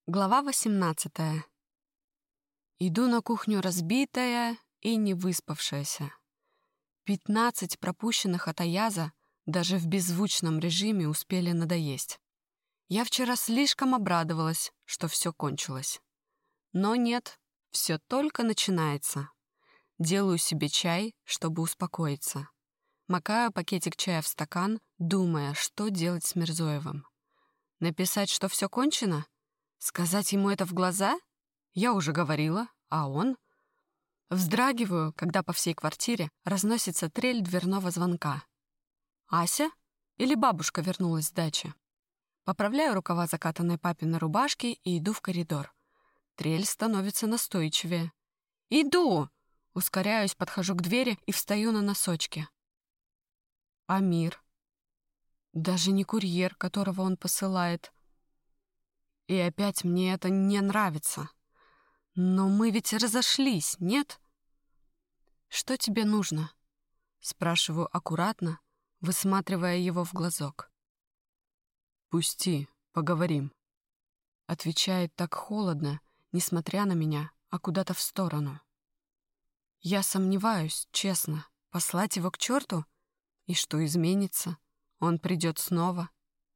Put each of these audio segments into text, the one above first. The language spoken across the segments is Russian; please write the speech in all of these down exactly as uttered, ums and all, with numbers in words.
Глава восемнадцатая. Иду на кухню разбитая и не выспавшаяся. Пятнадцать пропущенных от Аяза даже в беззвучном режиме успели надоесть. Я вчера слишком обрадовалась, что все кончилось. Но нет, все только начинается. Делаю себе чай, чтобы успокоиться. Макаю пакетик чая в стакан, думая, что делать с Мирзоевым. Написать, что все кончено? Сказать ему это в глаза? Я уже говорила, а он? Вздрагиваю, когда по всей квартире разносится трель дверного звонка. Ася? Или бабушка вернулась с дачи? Поправляю рукава закатанной папиной рубашки и иду в коридор. Трель становится настойчивее. «Иду!» Ускоряюсь, подхожу к двери и встаю на носочки. Амир. Даже не курьер, которого он посылает. И опять мне это не нравится. Но мы ведь разошлись, нет? «Что тебе нужно?» Спрашиваю аккуратно, высматривая его в глазок. «Пусти, поговорим», — отвечает так холодно, несмотря на меня, а куда-то в сторону. Я сомневаюсь, честно, послать его к черту? И что изменится? Он придет снова.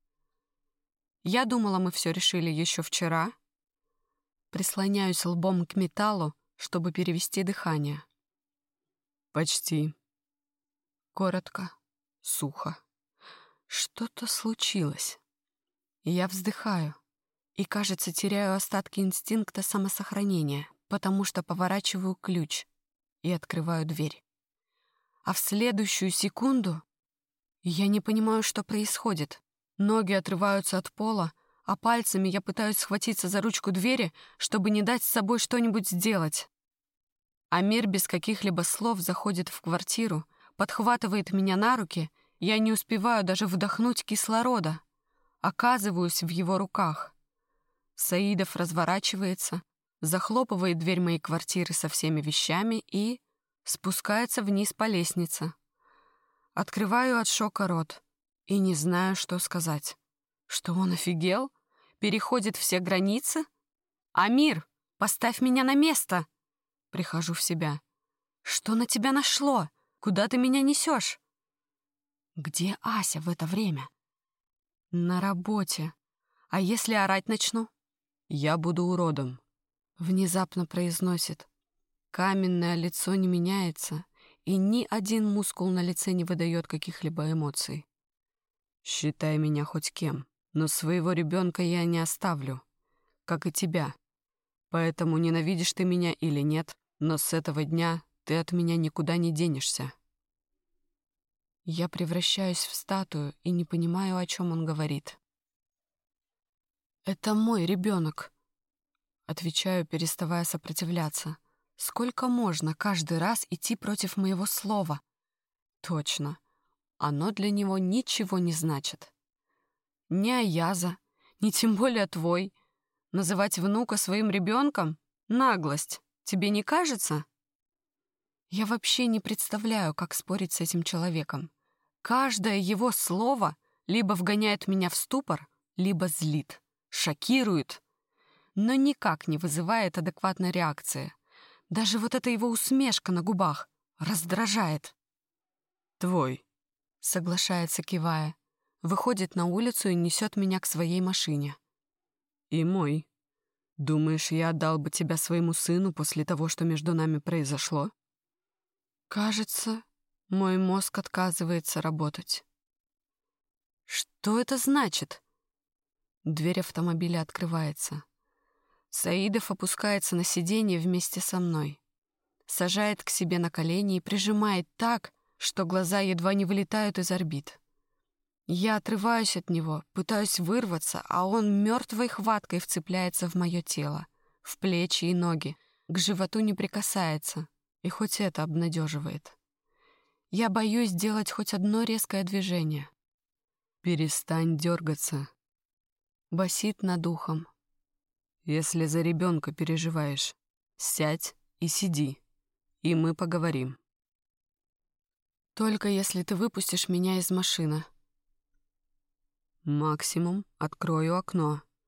Я думала, мы все решили еще вчера. Прислоняюсь лбом к металлу, чтобы перевести дыхание. «Почти». Коротко, сухо. Что-то случилось. Я вздыхаю и, кажется, теряю остатки инстинкта самосохранения, потому что поворачиваю ключ и открываю дверь. А в следующую секунду я не понимаю, что происходит. Ноги отрываются от пола, а пальцами я пытаюсь схватиться за ручку двери, чтобы не дать с собой что-нибудь сделать. Амир без каких-либо слов заходит в квартиру, подхватывает меня на руки, я не успеваю даже вдохнуть кислорода. Оказываюсь в его руках. Саидов разворачивается, захлопывает дверь моей квартиры со всеми вещами и спускается вниз по лестнице. Открываю от шока рот и не знаю, что сказать. Что он офигел? Переходит все границы? «Амир, поставь меня на место!» Прихожу в себя. «Что на тебя нашло? Куда ты меня несешь?» Где Ася в это время? На работе. А если орать начну? «Я буду уродом», — внезапно произносит. Каменное лицо не меняется, и ни один мускул на лице не выдает каких-либо эмоций. «Считай меня хоть кем, но своего ребенка я не оставлю, как и тебя. Поэтому ненавидишь ты меня или нет, но с этого дня ты от меня никуда не денешься». Я превращаюсь в статую и не понимаю, о чем он говорит. «Это мой ребенок», — отвечаю, переставая сопротивляться. «Сколько можно каждый раз идти против моего слова?» «Точно. Оно для него ничего не значит. Ни Аяза, ни тем более твой. Называть внука своим ребенком — наглость. Тебе не кажется?» Я вообще не представляю, как спорить с этим человеком. Каждое его слово либо вгоняет меня в ступор, либо злит, шокирует, но никак не вызывает адекватной реакции. Даже вот эта его усмешка на губах раздражает. «Твой», — соглашается, кивая, выходит на улицу и несет меня к своей машине. «И мой. Думаешь, я отдал бы тебя своему сыну после того, что между нами произошло?» Кажется, мой мозг отказывается работать. Что это значит? Дверь автомобиля открывается. Саидов опускается на сиденье вместе со мной. Сажает к себе на колени и прижимает так, что глаза едва не вылетают из орбит. Я отрываюсь от него, пытаюсь вырваться, а он мертвой хваткой вцепляется в мое тело, в плечи и ноги, к животу не прикасается, и хоть это обнадеживает. Я боюсь сделать хоть одно резкое движение. «Перестань дергаться», — басит над ухом. «Если за ребенка переживаешь, сядь и сиди, и мы поговорим». «Только если ты выпустишь меня из машины». «Максимум открою окно,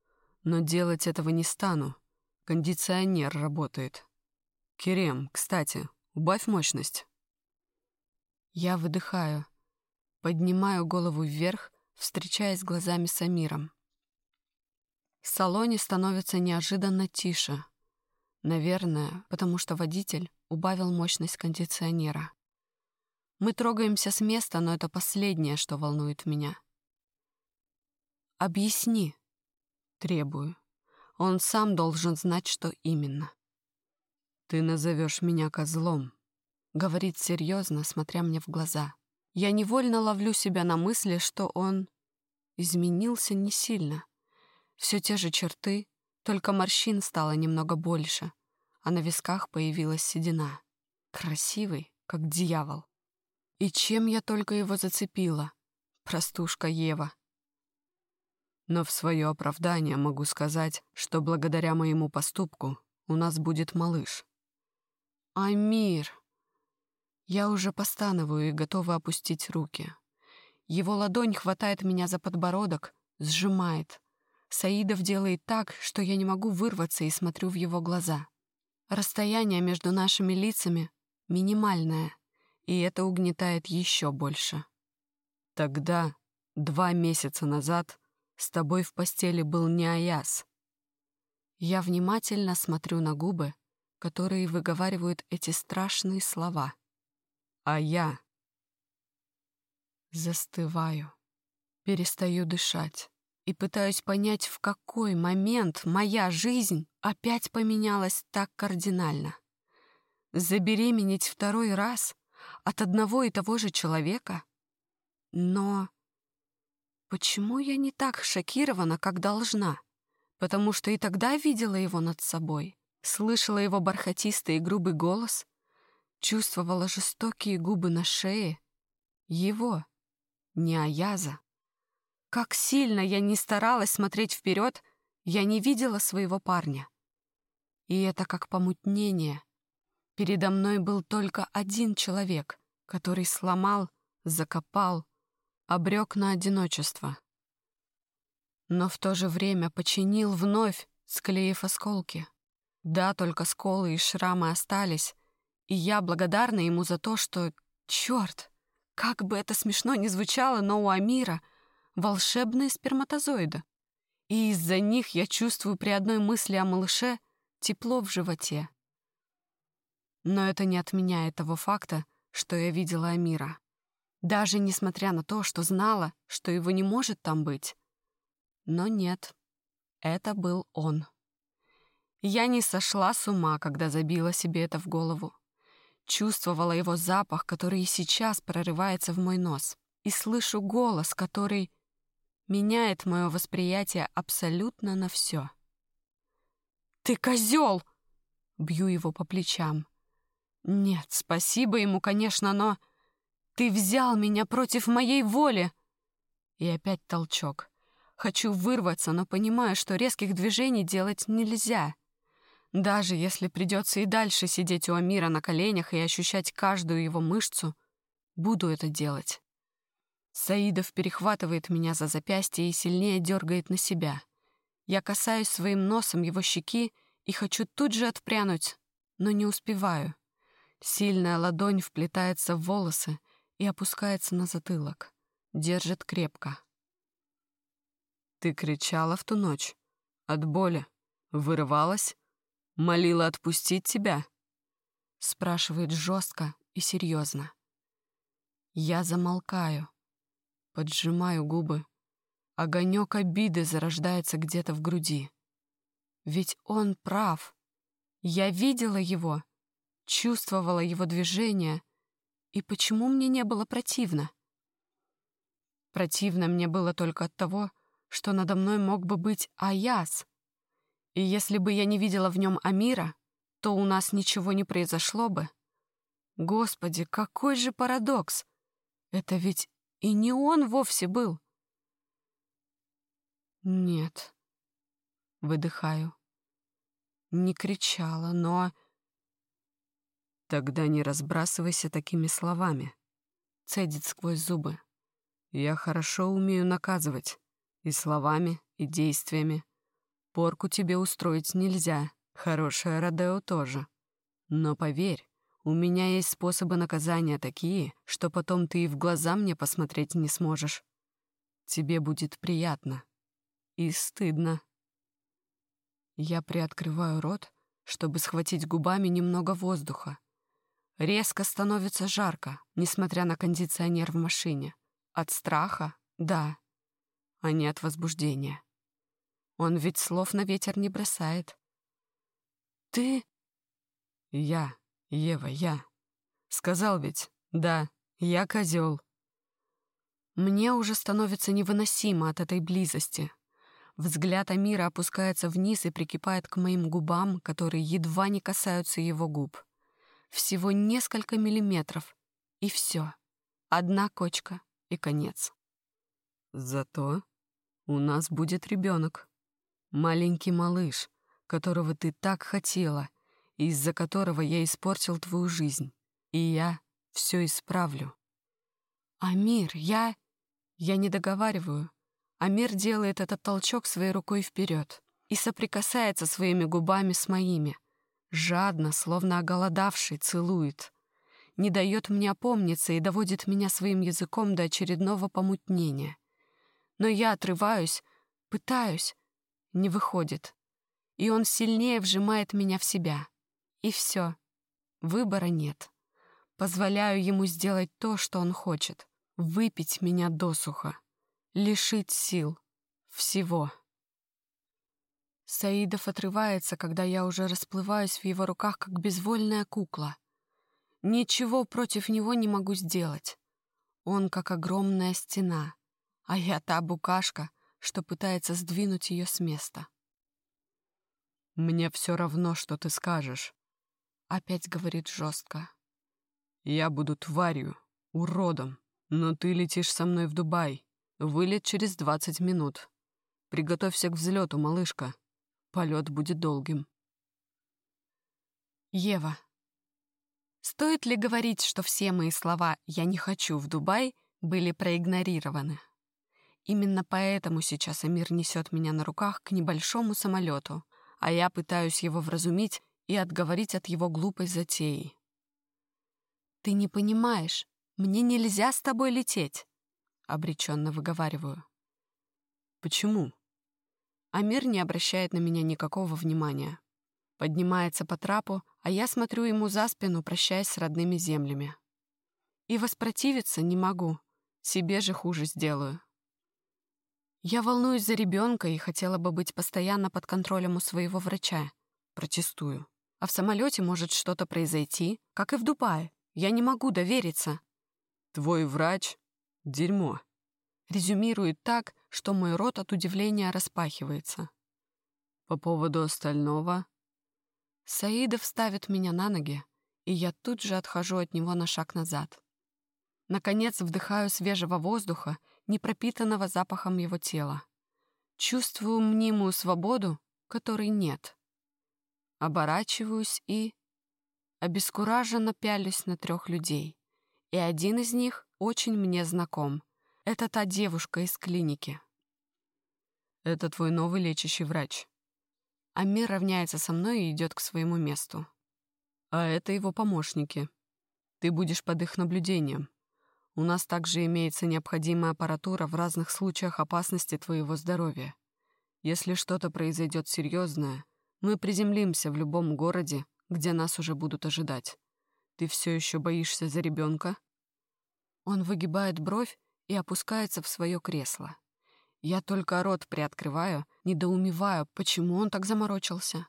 Но делать этого не стану. Кондиционер работает. Керем, кстати, убавь мощность. Я выдыхаю, поднимаю голову вверх, встречаясь глазами с Амиром. В салоне становится неожиданно тише. Наверное, потому что водитель убавил мощность кондиционера. Мы трогаемся с места, но это последнее, что волнует меня. «Объясни», — требую. Он сам должен знать, что именно. «Ты назовешь меня козлом», — говорит серьезно, смотря мне в глаза. Я невольно ловлю себя на мысли, что он изменился не сильно. Все те же черты, только морщин стало немного больше, а на висках появилась седина. Красивый, как дьявол. И чем я только его зацепила, простушка Ева. Но в свое оправдание могу сказать, что благодаря моему поступку у нас будет малыш. Амир! Я уже постанываю и готова опустить руки. Его ладонь хватает меня за подбородок, сжимает. Саидов делает так, что я не могу вырваться и смотрю в его глаза. Расстояние между нашими лицами минимальное, и это угнетает еще больше. Тогда, два месяца назад, с тобой в постели был не Аяс. Я внимательно смотрю на губы, которые выговаривают эти страшные слова. А я... Застываю, перестаю дышать и пытаюсь понять, в какой момент моя жизнь опять поменялась так кардинально. Забеременеть второй раз от одного и того же человека? Но почему я не так шокирована, как должна? Потому что и тогда видела его над собой, слышала его бархатистый и грубый голос, чувствовала жестокие губы на шее. Его, не Аяза. Как сильно я не старалась смотреть вперед, я не видела своего парня. И это как помутнение. Передо мной был только один человек, который сломал, закопал, обрек на одиночество. Но в то же время починил вновь, склеив осколки. Да, только сколы и шрамы остались, и я благодарна ему за то, что... Черт! Как бы это смешно ни звучало, но у Амира волшебные сперматозоиды. И из-за них я чувствую при одной мысли о малыше тепло в животе. Но это не отменяет того факта, что я видела Амира. Даже несмотря на то, что знала, что его не может там быть. Но нет, это был он. Я не сошла с ума, когда забила себе это в голову. Чувствовала его запах, который и сейчас прорывается в мой нос. И слышу голос, который меняет мое восприятие абсолютно на все. «Ты козел!» — бью его по плечам. «Нет, спасибо ему, конечно, но... Ты взял меня против моей воли!» И опять толчок. Хочу вырваться, но понимаю, что резких движений делать нельзя. Даже если придется и дальше сидеть у Амира на коленях и ощущать каждую его мышцу, буду это делать. Саидов перехватывает меня за запястье и сильнее дергает на себя. Я касаюсь своим носом его щеки и хочу тут же отпрянуть, но не успеваю. Сильная ладонь вплетается в волосы и опускается на затылок. Держит крепко. Ты кричала в ту ночь? От боли? Вырывалась? Молила отпустить тебя? Спрашивает жестко и серьезно. Я замолкаю, поджимаю губы. Огонек обиды зарождается где-то в груди. Ведь он прав. Я видела его, чувствовала его движение. И почему мне не было противно? Противно мне было только от того, что надо мной мог бы быть Аяс. И если бы я не видела в нем Амира, то у нас ничего не произошло бы. Господи, какой же парадокс! Это ведь и не он вовсе был. Нет, выдыхаю. Не кричала, но... Тогда не разбрасывайся такими словами. Цедит сквозь зубы. Я хорошо умею наказывать. И словами, и действиями. Порку тебе устроить нельзя, хорошее Родео тоже. Но поверь, у меня есть способы наказания такие, что потом ты и в глаза мне посмотреть не сможешь. Тебе будет приятно. И стыдно. Я приоткрываю рот, чтобы схватить губами немного воздуха. Резко становится жарко, несмотря на кондиционер в машине. От страха — да, а не от возбуждения. Он ведь слов на ветер не бросает. «Ты...» «Я, Ева, я. Сказал ведь, да, я козел». Мне уже становится невыносимо от этой близости. Взгляд Амира опускается вниз и прикипает к моим губам, которые едва не касаются его губ. Всего несколько миллиметров, и все. Одна кочка, и конец. Зато у нас будет ребенок. Маленький малыш, которого ты так хотела, и из-за которого я испортил твою жизнь. И я все исправлю. Амир, я... Я не договариваю. Амир делает этот толчок своей рукой вперед и соприкасается своими губами с моими. Жадно, словно оголодавший, целует. Не дает мне опомниться и доводит меня своим языком до очередного помутнения. Но я отрываюсь, пытаюсь, не выходит. И он сильнее вжимает меня в себя. И все. Выбора нет. Позволяю ему сделать то, что он хочет. Выпить меня досуха. Лишить сил. Всего. Саидов отрывается, когда я уже расплываюсь в его руках, как безвольная кукла. Ничего против него не могу сделать. Он как огромная стена, а я та букашка, что пытается сдвинуть ее с места. «Мне все равно, что ты скажешь», — опять говорит жестко. «Я буду тварью, уродом, но ты летишь со мной в Дубай. Вылет через двадцать минут. Приготовься к взлету, малышка. Полет будет долгим». Ева. Стоит ли говорить, что все мои слова «я не хочу в Дубай» были проигнорированы? Именно поэтому сейчас Амир несет меня на руках к небольшому самолету, а я пытаюсь его вразумить и отговорить от его глупой затеи. «Ты не понимаешь, мне нельзя с тобой лететь», — обреченно выговариваю. «Почему?» Амир не обращает на меня никакого внимания. Поднимается по трапу, а я смотрю ему за спину, прощаясь с родными землями. И воспротивиться не могу, себе же хуже сделаю. Я волнуюсь за ребенка и хотела бы быть постоянно под контролем у своего врача. Протестую. А в самолете может что-то произойти, как и в Дубае. Я не могу довериться. «Твой врач — дерьмо», — резюмирует так, что мой рот от удивления распахивается. По поводу остального... Саидов ставит меня на ноги, и я тут же отхожу от него на шаг назад. Наконец вдыхаю свежего воздуха, не пропитанного запахом его тела. Чувствую мнимую свободу, которой нет. Оборачиваюсь и... обескураженно пялюсь на трех людей. И один из них очень мне знаком. Это та девушка из клиники. «Это твой новый лечащий врач». Амир равняется со мной и идет к своему месту. «А это его помощники. Ты будешь под их наблюдением. У нас также имеется необходимая аппаратура в разных случаях опасности твоего здоровья. Если что-то произойдет серьезное, мы приземлимся в любом городе, где нас уже будут ожидать. Ты все еще боишься за ребенка?» Он выгибает бровь и опускается в свое кресло. Я только рот приоткрываю, недоумеваю, почему он так заморочился.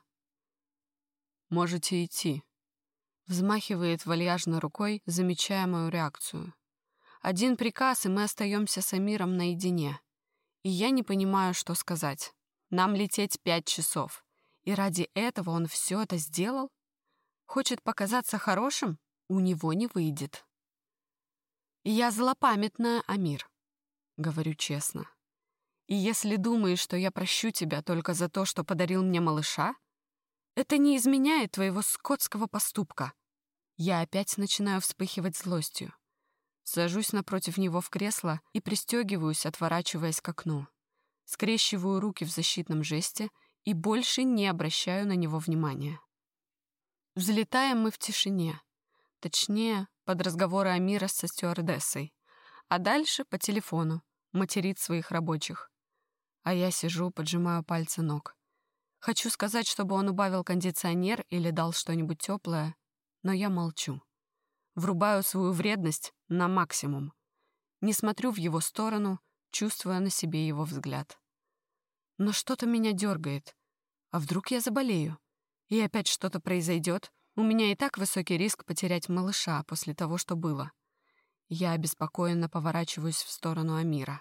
«Можете идти», — взмахивает вальяжно рукой, замечая мою реакцию. Один приказ, и мы остаемся с Амиром наедине. И я не понимаю, что сказать. Нам лететь пять часов. И ради этого он все это сделал? Хочет показаться хорошим? У него не выйдет. «Я злопамятная, Амир», — говорю честно. «И если думаешь, что я прощу тебя только за то, что подарил мне малыша, это не изменяет твоего скотского поступка». Я опять начинаю вспыхивать злостью. Сажусь напротив него в кресло и пристегиваюсь, отворачиваясь к окну. Скрещиваю руки в защитном жесте и больше не обращаю на него внимания. Взлетаем мы в тишине, точнее, под разговоры Амира со стюардессой, а дальше по телефону материт своих рабочих. А я сижу, поджимаю пальцы ног. Хочу сказать, чтобы он убавил кондиционер или дал что-нибудь теплое, но я молчу. Врубаю свою вредность на максимум. Не смотрю в его сторону, чувствуя на себе его взгляд. Но что-то меня дергает. А вдруг я заболею? И опять что-то произойдет? У меня и так высокий риск потерять малыша после того, что было. Я обеспокоенно поворачиваюсь в сторону Амира.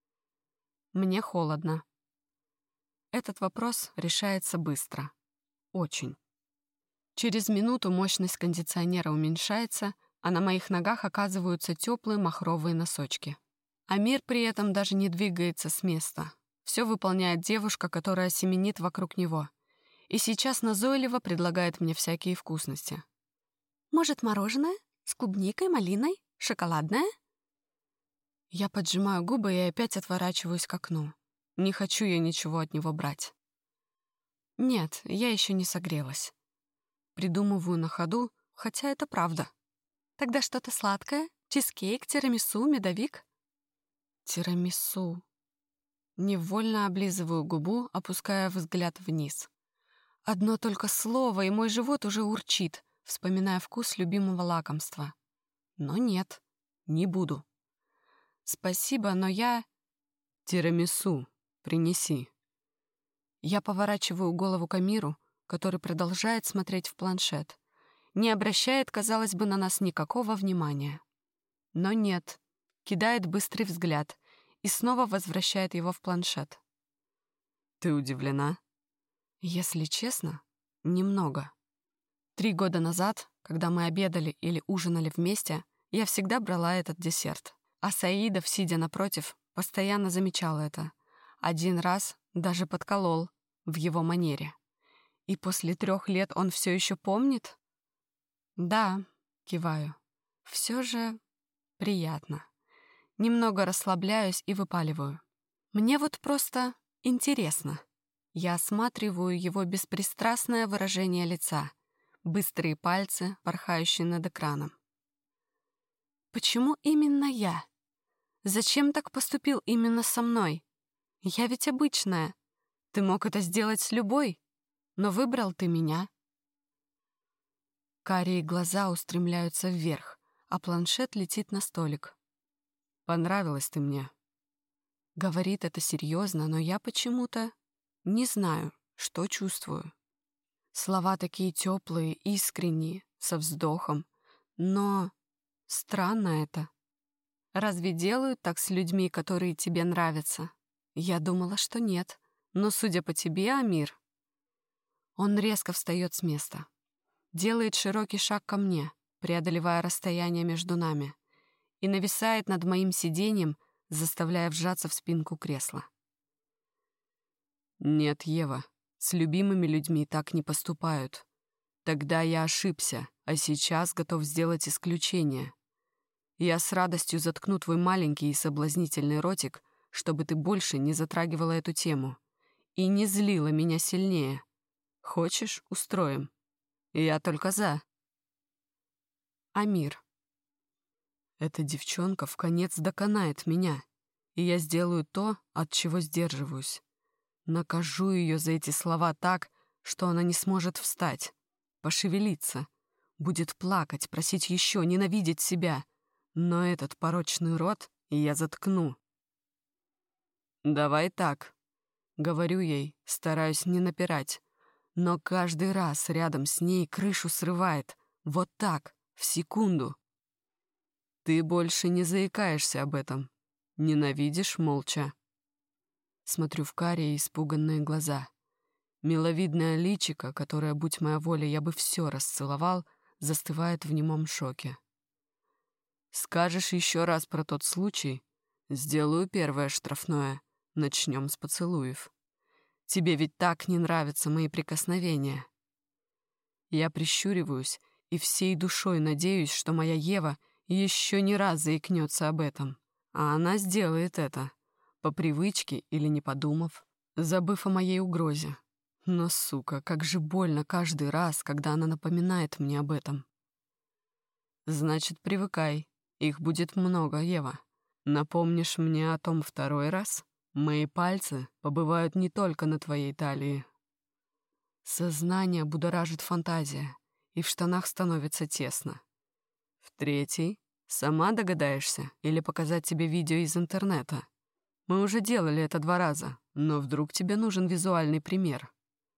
Мне холодно. Этот вопрос решается быстро. Очень. Через минуту мощность кондиционера уменьшается, а на моих ногах оказываются теплые махровые носочки. Амир при этом даже не двигается с места. Все выполняет девушка, которая семенит вокруг него. И сейчас назойливо предлагает мне всякие вкусности. «Может, мороженое? С клубникой, малиной? Шоколадное?» Я поджимаю губы и опять отворачиваюсь к окну. Не хочу я ничего от него брать. Нет, я еще не согрелась. Придумываю на ходу, хотя это правда. Тогда что-то сладкое? Чизкейк, тирамису, медовик? Тирамису. Невольно облизываю губу, опуская взгляд вниз. Одно только слово, и мой живот уже урчит, вспоминая вкус любимого лакомства. Но нет, не буду. Спасибо, но я... Тирамису принеси. Я поворачиваю голову к Амиру, который продолжает смотреть в планшет. Не обращает, казалось бы, на нас никакого внимания. Но нет, кидает быстрый взгляд и снова возвращает его в планшет. Ты удивлена? Если честно, немного. Три года назад, когда мы обедали или ужинали вместе, я всегда брала этот десерт. А Саидов, сидя напротив, постоянно замечал это. Один раз даже подколол в его манере. И после трех лет он все еще помнит? Да, киваю. Все же приятно. Немного расслабляюсь и выпаливаю. Мне вот просто интересно. Я осматриваю его беспристрастное выражение лица, быстрые пальцы, порхающие над экраном. Почему именно я? Зачем так поступил именно со мной? Я ведь обычная. Ты мог это сделать с любой, но выбрал ты меня. Карие глаза устремляются вверх, а планшет летит на столик. Понравилась ты мне. Говорит это серьезно, но я почему-то не знаю, что чувствую. Слова такие теплые, искренние, со вздохом, но странно это. Разве делают так с людьми, которые тебе нравятся? Я думала, что нет. Но, судя по тебе, Амир... Он резко встает с места. Делает широкий шаг ко мне, преодолевая расстояние между нами, и нависает над моим сиденьем, заставляя вжаться в спинку кресла. Нет, Ева, с любимыми людьми так не поступают. Тогда я ошибся, а сейчас готов сделать исключение. Я с радостью заткну твой маленький и соблазнительный ротик, чтобы ты больше не затрагивала эту тему и не злила меня сильнее. Хочешь, устроим? Я только за. Амир. Эта девчонка вконец доконает меня, и я сделаю то, от чего сдерживаюсь. Накажу ее за эти слова так, что она не сможет встать, пошевелиться, будет плакать, просить еще, ненавидеть себя. Но этот порочный рот я заткну. «Давай так», — говорю ей, стараюсь не напирать, но каждый раз рядом с ней крышу срывает, вот так, в секунду. Ты больше не заикаешься об этом, ненавидишь молча. Смотрю в карие испуганные глаза. Миловидное личико, которое, будь моя воля, я бы все расцеловал, застывает в немом шоке. Скажешь еще раз про тот случай, сделаю первое штрафное. Начнем с поцелуев. Тебе ведь так не нравятся мои прикосновения. Я прищуриваюсь и всей душой надеюсь, что моя Ева еще не раз заикнется об этом. А она сделает это, по привычке или не подумав, забыв о моей угрозе. Но, сука, как же больно каждый раз, когда она напоминает мне об этом. Значит, привыкай. Их будет много, Ева. Напомнишь мне о том второй раз? Мои пальцы побывают не только на твоей талии. Сознание будоражит фантазия, и в штанах становится тесно. В третий сама догадаешься или показать тебе видео из интернета? Мы уже делали это два раза, но вдруг тебе нужен визуальный пример.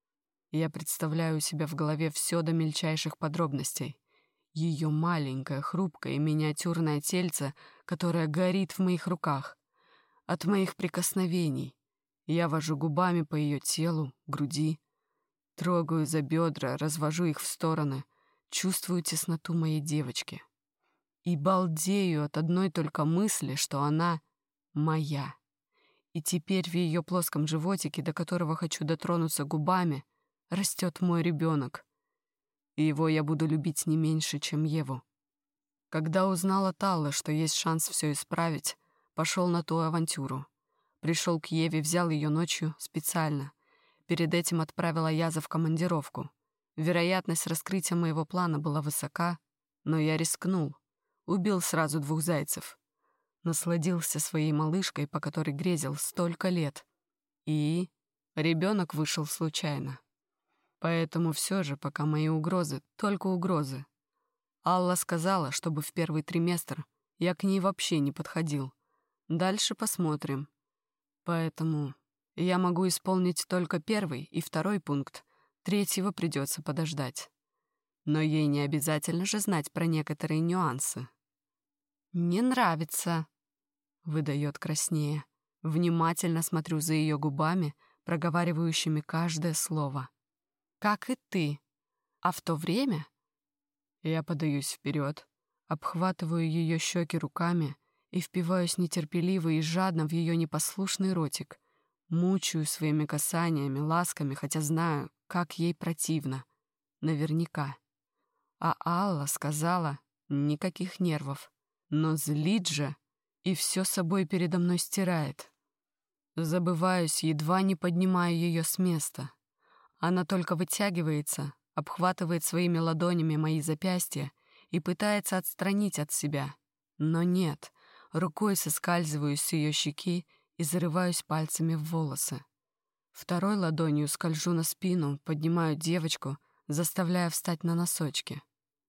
Я представляю у себя в голове все до мельчайших подробностей. Ее маленькое, хрупкое и миниатюрное тельце, которое горит в моих руках. От моих прикосновений. Я вожу губами по ее телу, груди. Трогаю за бедра, развожу их в стороны. Чувствую тесноту моей девочки. И балдею от одной только мысли, что она моя. И теперь в ее плоском животике, до которого хочу дотронуться губами, растет мой ребенок. И его я буду любить не меньше, чем Еву. Когда узнала Талла, что есть шанс все исправить, пошел на ту авантюру. Пришел к Еве, взял ее ночью специально. Перед этим отправила Яза в командировку. Вероятность раскрытия моего плана была высока, но я рискнул. Убил сразу двух зайцев. Насладился своей малышкой, по которой грезил столько лет. И ребенок вышел случайно. Поэтому все же, пока мои угрозы, только угрозы. Алла сказала, чтобы в первый триместр я к ней вообще не подходил. Дальше посмотрим. Поэтому я могу исполнить только первый и второй пункт, третьего придется подождать. Но ей не обязательно же знать про некоторые нюансы. «Не нравится», — выдает краснее. Внимательно смотрю за ее губами, проговаривающими каждое слово. «Как и ты. А в то время...» Я подаюсь вперед, обхватываю ее щеки руками и впиваюсь нетерпеливо и жадно в ее непослушный ротик, мучаю своими касаниями, ласками, хотя знаю, как ей противно. Наверняка. А Алла сказала, никаких нервов. Но злит же, и все собой передо мной стирает. Забываюсь, едва не поднимаю ее с места. Она только вытягивается, обхватывает своими ладонями мои запястья и пытается отстранить от себя. Но нет, рукой соскальзываю с ее щеки и зарываюсь пальцами в волосы. Второй ладонью скольжу на спину, поднимаю девочку, заставляя встать на носочки.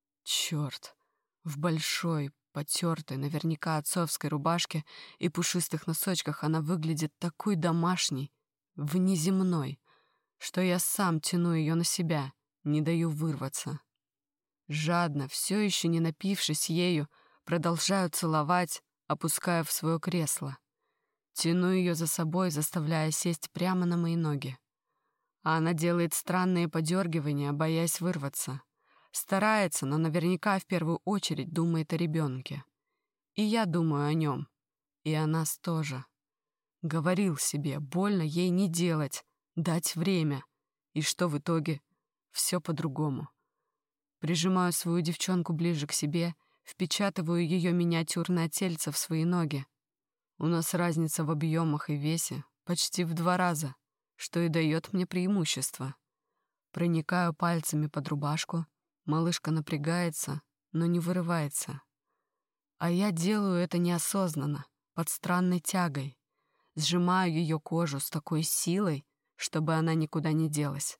Черт, в большой, потертой, наверняка отцовской рубашке и пушистых носочках она выглядит такой домашней, внеземной, что я сам тяну ее на себя, не даю вырваться. Жадно, все еще не напившись ею, продолжаю целовать, опуская в свое кресло. Тяну ее за собой, заставляя сесть прямо на мои ноги. А она делает странные подергивания, боясь вырваться. Старается, но наверняка в первую очередь думает о ребенке. И я думаю о нем. И о нас тоже. Говорил себе, больно ей не делать, дать время. И что в итоге? Все по-другому. Прижимаю свою девчонку ближе к себе, впечатываю ее миниатюрное тельце в свои ноги. У нас разница в объемах и весе почти в два раза, что и дает мне преимущество. Проникаю пальцами под рубашку, малышка напрягается, но не вырывается. А я делаю это неосознанно, под странной тягой. Сжимаю ее кожу с такой силой, чтобы она никуда не делась.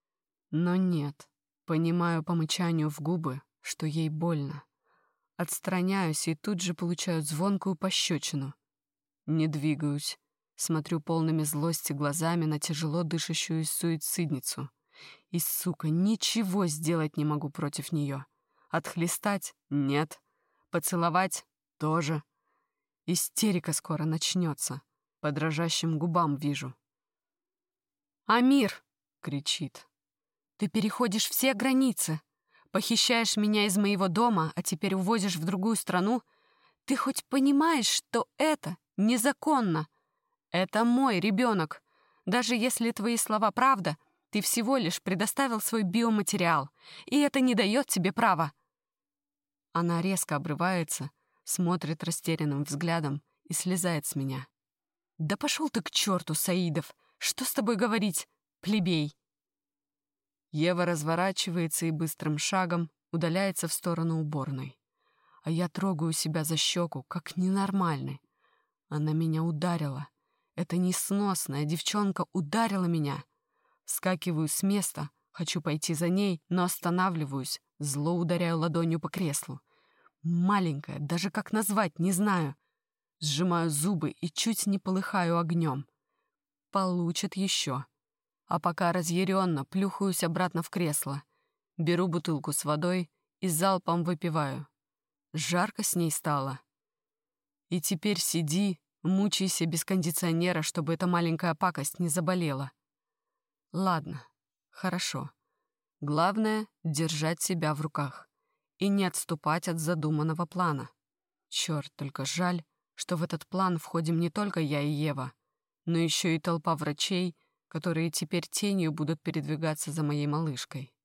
Но нет, понимаю по мычанию в губы, что ей больно. Отстраняюсь и тут же получаю звонкую пощечину. Не двигаюсь, смотрю полными злости глазами на тяжело дышащую суицидницу. И, сука, ничего сделать не могу против нее. Отхлестать — нет. Поцеловать — тоже. Истерика скоро начнется. По дрожащим губам вижу. «Амир!» — кричит. «Ты переходишь все границы. Похищаешь меня из моего дома, а теперь увозишь в другую страну. Ты хоть понимаешь, что это незаконно? Это мой ребенок. Даже если твои слова правда, ты всего лишь предоставил свой биоматериал, и это не дает тебе права». Она резко обрывается, смотрит растерянным взглядом и слезает с меня. «Да пошел ты к черту, Саидов! Что с тобой говорить, плебей?» Ева разворачивается и быстрым шагом удаляется в сторону уборной. А я трогаю себя за щеку, как ненормальный. Она меня ударила. Эта несносная девчонка ударила меня. Вскакиваю с места, хочу пойти за ней, но останавливаюсь, зло ударяю ладонью по креслу. Маленькая, даже как назвать, не знаю. Сжимаю зубы и чуть не полыхаю огнем. Получит еще. А пока разъяренно плюхаюсь обратно в кресло. Беру бутылку с водой и залпом выпиваю. Жарко с ней стало. И теперь сиди, мучайся без кондиционера, чтобы эта маленькая пакость не заболела. Ладно, хорошо. Главное — держать себя в руках и не отступать от задуманного плана. Черт, только жаль, что в этот план входим не только я и Ева, но еще и толпа врачей, которые теперь тенью будут передвигаться за моей малышкой.